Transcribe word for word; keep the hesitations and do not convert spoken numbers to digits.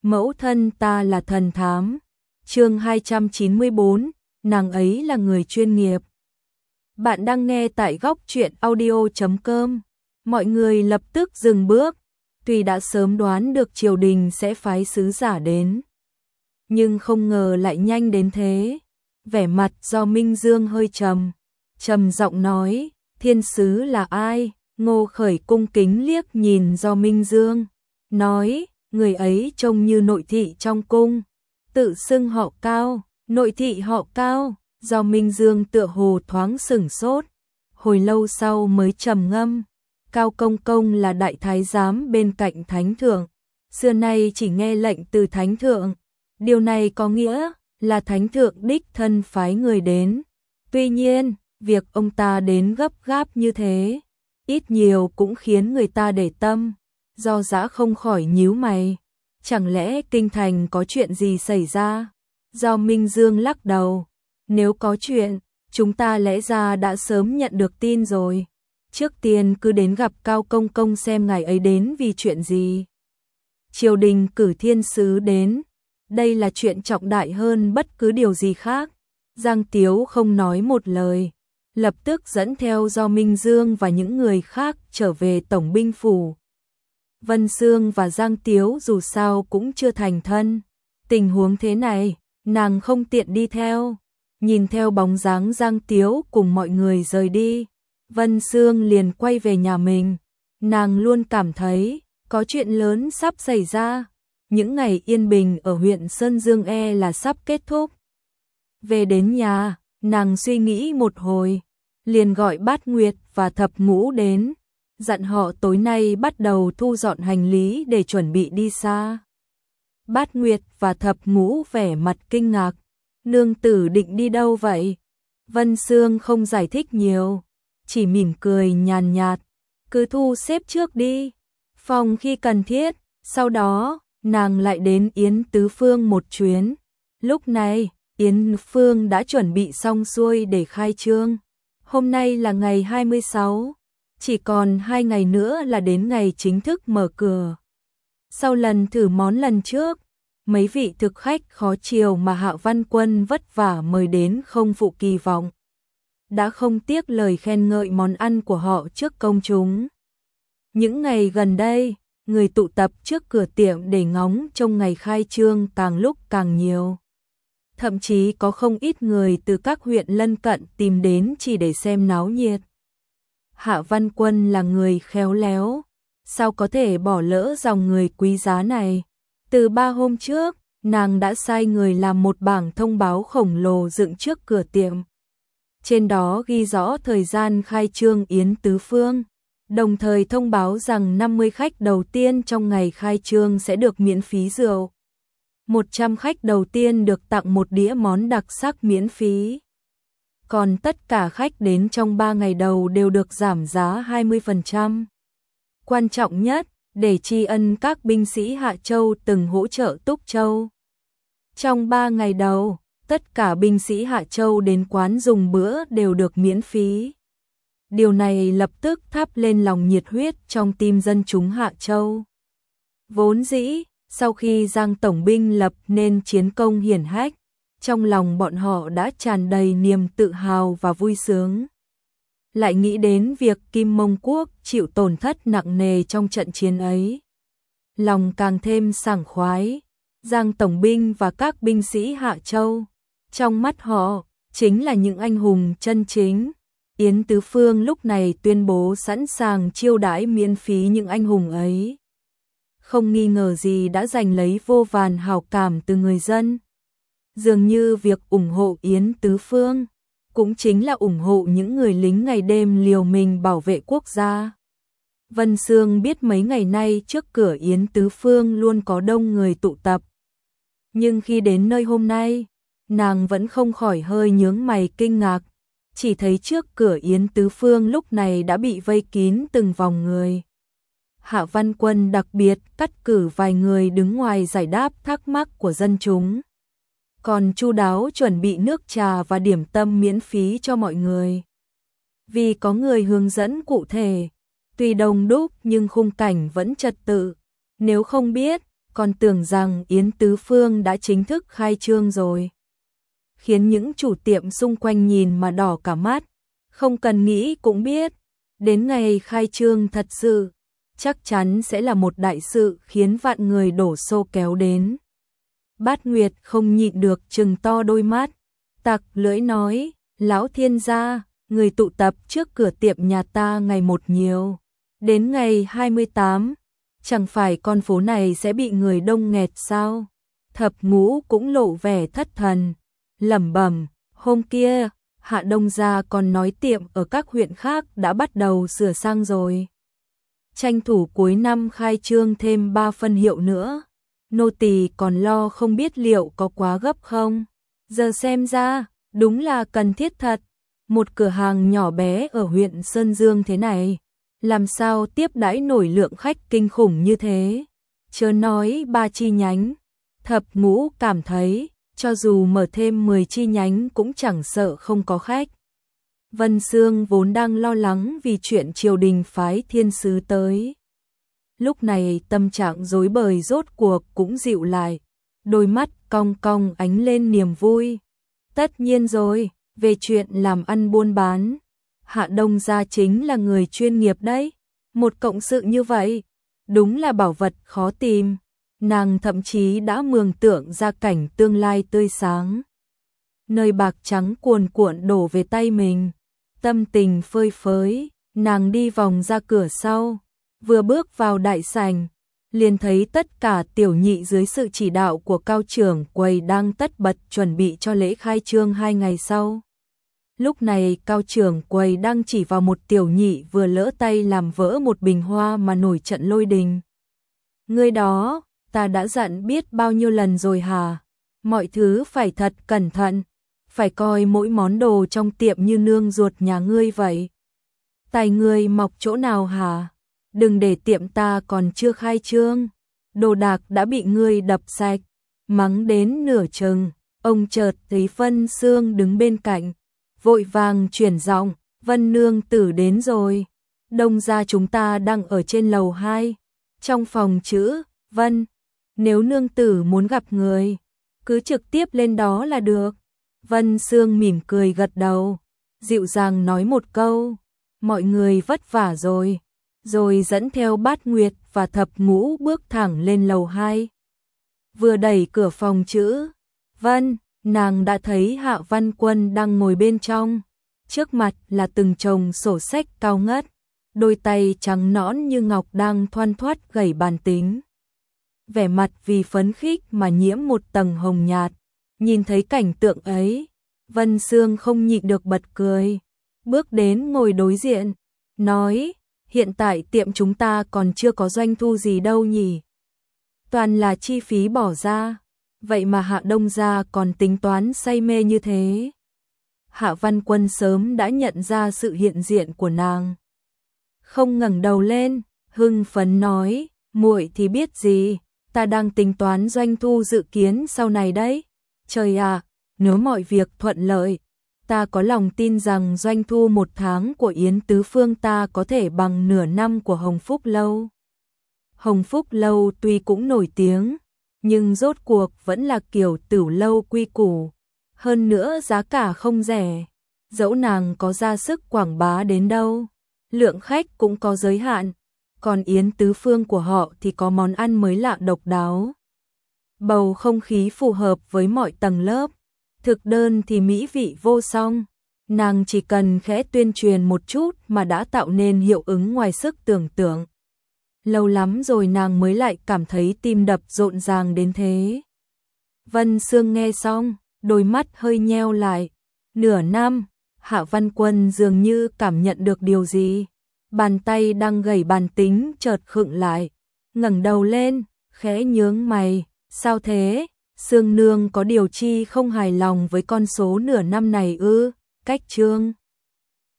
Mẫu thân ta là thần thám. Chương hai trăm chín mươi bốn, nàng ấy là người chuyên nghiệp. Bạn đang nghe tại góc truyện audio chấm com. Mọi người lập tức dừng bước, tuy đã sớm đoán được triều đình sẽ phái sứ giả đến, nhưng không ngờ lại nhanh đến thế. Vẻ mặt Do Minh Dương hơi trầm, trầm giọng nói, thiên sứ là ai? Ngô Khởi cung kính liếc nhìn Do Minh Dương, nói, người ấy trông như nội thị trong cung, tự xưng họ Cao. Nội thị họ Cao? Do Minh Dương tựa hồ thoáng sửng sốt, hồi lâu sau mới trầm ngâm, Cao công công là đại thái giám bên cạnh thánh thượng, xưa nay chỉ nghe lệnh từ thánh thượng. Điều này có nghĩa là thánh thượng đích thân phái người đến. Tuy nhiên, việc ông ta đến gấp gáp như thế, ít nhiều cũng khiến người ta để tâm. Do Dã không khỏi nhíu mày, chẳng lẽ kinh thành có chuyện gì xảy ra? Do Minh Dương lắc đầu, nếu có chuyện, chúng ta lẽ ra đã sớm nhận được tin rồi. Trước tiên cứ đến gặp Cao công công xem ngài ấy đến vì chuyện gì. Triều đình cử thiên sứ đến, đây là chuyện trọng đại hơn bất cứ điều gì khác. Giang Tiếu không nói một lời, lập tức dẫn theo Do Minh Dương và những người khác trở về tổng binh phủ. Vân Sương và Giang Tiếu dù sao cũng chưa thành thân, tình huống thế này, nàng không tiện đi theo. Nhìn theo bóng dáng Giang Tiếu cùng mọi người rời đi, Vân Sương liền quay về nhà mình. Nàng luôn cảm thấy có chuyện lớn sắp xảy ra. Những ngày yên bình ở huyện Sơn Dương e là sắp kết thúc. Về đến nhà, nàng suy nghĩ một hồi, liền gọi Bát Nguyệt và Thập Ngũ đến, dặn họ tối nay bắt đầu thu dọn hành lý để chuẩn bị đi xa. Bát Nguyệt và Thập Ngũ vẻ mặt kinh ngạc, nương tử định đi đâu vậy? Vân Sương không giải thích nhiều, chỉ mỉm cười nhàn nhạt, cứ thu xếp trước đi, phòng khi cần thiết. Sau đó, nàng lại đến Yến Tứ Phương một chuyến. Lúc này, Yến Phương đã chuẩn bị xong xuôi để khai trương. Hôm nay là ngày hai mươi sáu, chỉ còn hai ngày nữa là đến ngày chính thức mở cửa. Sau lần thử món lần trước, mấy vị thực khách khó chiều mà Hạ Văn Quân vất vả mời đến không phụ kỳ vọng, đã không tiếc lời khen ngợi món ăn của họ trước công chúng. Những ngày gần đây, người tụ tập trước cửa tiệm để ngóng trông ngày khai trương càng lúc càng nhiều. Thậm chí có không ít người từ các huyện lân cận tìm đến chỉ để xem náo nhiệt. Hạ Văn Quân là người khéo léo, sao có thể bỏ lỡ dòng người quý giá này. Từ ba hôm trước, nàng đã sai người làm một bảng thông báo khổng lồ dựng trước cửa tiệm. Trên đó ghi rõ thời gian khai trương Yến Tứ Phương, đồng thời thông báo rằng năm mươi khách đầu tiên trong ngày khai trương sẽ được miễn phí rượu. một trăm khách đầu tiên được tặng một đĩa món đặc sắc miễn phí. Còn tất cả khách đến trong ba ngày đầu đều được giảm giá hai mươi phần trăm. Quan trọng nhất, để tri ân các binh sĩ Hạ Châu từng hỗ trợ Túc Châu. Trong ba ngày đầu, tất cả binh sĩ Hạ Châu đến quán dùng bữa đều được miễn phí. Điều này lập tức thắp lên lòng nhiệt huyết trong tim dân chúng Hạ Châu. Vốn dĩ, sau khi Giang Tổng binh lập nên chiến công hiển hách, trong lòng bọn họ đã tràn đầy niềm tự hào và vui sướng. Lại nghĩ đến việc Kim Mông Quốc chịu tổn thất nặng nề trong trận chiến ấy, lòng càng thêm sảng khoái. Giang Tổng binh và các binh sĩ Hạ Châu, trong mắt họ, chính là những anh hùng chân chính. Yến Tứ Phương lúc này tuyên bố sẵn sàng chiêu đãi miễn phí những anh hùng ấy. Không nghi ngờ gì đã giành lấy vô vàn hảo cảm từ người dân. Dường như việc ủng hộ Yến Tứ Phương cũng chính là ủng hộ những người lính ngày đêm liều mình bảo vệ quốc gia. Vân Sương biết mấy ngày nay trước cửa Yến Tứ Phương luôn có đông người tụ tập. Nhưng khi đến nơi hôm nay, nàng vẫn không khỏi hơi nhướng mày kinh ngạc. Chỉ thấy trước cửa Yến Tứ Phương lúc này đã bị vây kín từng vòng người. Hạ Văn Quân đặc biệt cắt cử vài người đứng ngoài giải đáp thắc mắc của dân chúng. Còn chu đáo chuẩn bị nước trà và điểm tâm miễn phí cho mọi người. Vì có người hướng dẫn cụ thể, tuy đông đúc nhưng khung cảnh vẫn trật tự. Nếu không biết, còn tưởng rằng Yến Tứ Phương đã chính thức khai trương rồi. Khiến những chủ tiệm xung quanh nhìn mà đỏ cả mắt, không cần nghĩ cũng biết, đến ngày khai trương thật sự, chắc chắn sẽ là một đại sự khiến vạn người đổ xô kéo đến. Bát Nguyệt không nhịn được trừng to đôi mắt, tặc lưỡi nói, lão thiên gia, người tụ tập trước cửa tiệm nhà ta ngày một nhiều. Đến ngày hai mươi tám, chẳng phải con phố này sẽ bị người đông nghẹt sao? Thập Ngũ cũng lộ vẻ thất thần, lẩm bẩm, hôm kia, Hạ Đông gia còn nói tiệm ở các huyện khác đã bắt đầu sửa sang rồi. Tranh thủ cuối năm khai trương thêm ba phân hiệu nữa. Nô tỳ còn lo không biết liệu có quá gấp không. Giờ xem ra, đúng là cần thiết thật. Một cửa hàng nhỏ bé ở huyện Sơn Dương thế này, làm sao tiếp đãi nổi lượng khách kinh khủng như thế. Chớ nói ba chi nhánh, Thập Ngũ cảm thấy, cho dù mở thêm mười chi nhánh cũng chẳng sợ không có khách. Vân Sương vốn đang lo lắng vì chuyện triều đình phái thiên sứ tới. Lúc này tâm trạng rối bời rốt cuộc cũng dịu lại, đôi mắt cong cong ánh lên niềm vui. Tất nhiên rồi, về chuyện làm ăn buôn bán, Hạ Đông gia chính là người chuyên nghiệp đấy. Một cộng sự như vậy, đúng là bảo vật khó tìm. Nàng thậm chí đã mường tượng ra cảnh tương lai tươi sáng. Nơi bạc trắng cuồn cuộn đổ về tay mình, tâm tình phơi phới, nàng đi vòng ra cửa sau, vừa bước vào đại sảnh, liền thấy tất cả tiểu nhị dưới sự chỉ đạo của cao trưởng quầy đang tất bật chuẩn bị cho lễ khai trương hai ngày sau. Lúc này cao trưởng quầy đang chỉ vào một tiểu nhị vừa lỡ tay làm vỡ một bình hoa mà nổi trận lôi đình. Người đó, ta đã dặn biết bao nhiêu lần rồi hả? Mọi thứ phải thật cẩn thận, phải coi mỗi món đồ trong tiệm như nương ruột nhà ngươi vậy. Tài ngươi mọc chỗ nào hả? Đừng để tiệm ta còn chưa khai trương, đồ đạc đã bị ngươi đập sạch. Mắng đến nửa chừng, ông chợt thấy Vân Sương đứng bên cạnh, vội vàng chuyển giọng, Vân nương tử đến rồi. Đông gia chúng ta đang ở trên lầu hai, trong phòng chữ Vân. Nếu nương tử muốn gặp người, cứ trực tiếp lên đó là được. Vân Sương mỉm cười gật đầu, dịu dàng nói một câu, mọi người vất vả rồi, rồi dẫn theo Bát Nguyệt và Thập Ngũ bước thẳng lên lầu hai. Vừa đẩy cửa phòng chữ Vân, nàng đã thấy Hạ Văn Quân đang ngồi bên trong, trước mặt là từng chồng sổ sách cao ngất, đôi tay trắng nõn như ngọc đang thoăn thoắt gảy bàn tính. Vẻ mặt vì phấn khích mà nhiễm một tầng hồng nhạt. Nhìn thấy cảnh tượng ấy, Vân Sương không nhịn được bật cười, bước đến ngồi đối diện, nói, hiện tại tiệm chúng ta còn chưa có doanh thu gì đâu nhỉ. Toàn là chi phí bỏ ra, vậy mà Hạ Đông gia còn tính toán say mê như thế. Hạ Văn Quân sớm đã nhận ra sự hiện diện của nàng. Không ngẩng đầu lên, hưng phấn nói, muội thì biết gì, ta đang tính toán doanh thu dự kiến sau này đấy. Trời ạ, nếu mọi việc thuận lợi, ta có lòng tin rằng doanh thu một tháng của Yến Tứ Phương ta có thể bằng nửa năm của Hồng Phúc Lâu. Hồng Phúc Lâu tuy cũng nổi tiếng, nhưng rốt cuộc vẫn là kiểu tửu lâu quy củ. Hơn nữa giá cả không rẻ, dẫu nàng có ra sức quảng bá đến đâu, lượng khách cũng có giới hạn. Còn Yến Tứ Phương của họ thì có món ăn mới lạ độc đáo. Bầu không khí phù hợp với mọi tầng lớp, thực đơn thì mỹ vị vô song, nàng chỉ cần khẽ tuyên truyền một chút mà đã tạo nên hiệu ứng ngoài sức tưởng tượng. Lâu lắm rồi nàng mới lại cảm thấy tim đập rộn ràng đến thế. Vân Sương nghe xong, đôi mắt hơi nheo lại. Nửa năm, Hạ Văn Quân dường như cảm nhận được điều gì. Bàn tay đang gảy bàn tính chợt khựng lại, ngẩng đầu lên, khẽ nhướng mày. Sao thế? Sương nương có điều chi không hài lòng với con số nửa năm này ư? Cách trương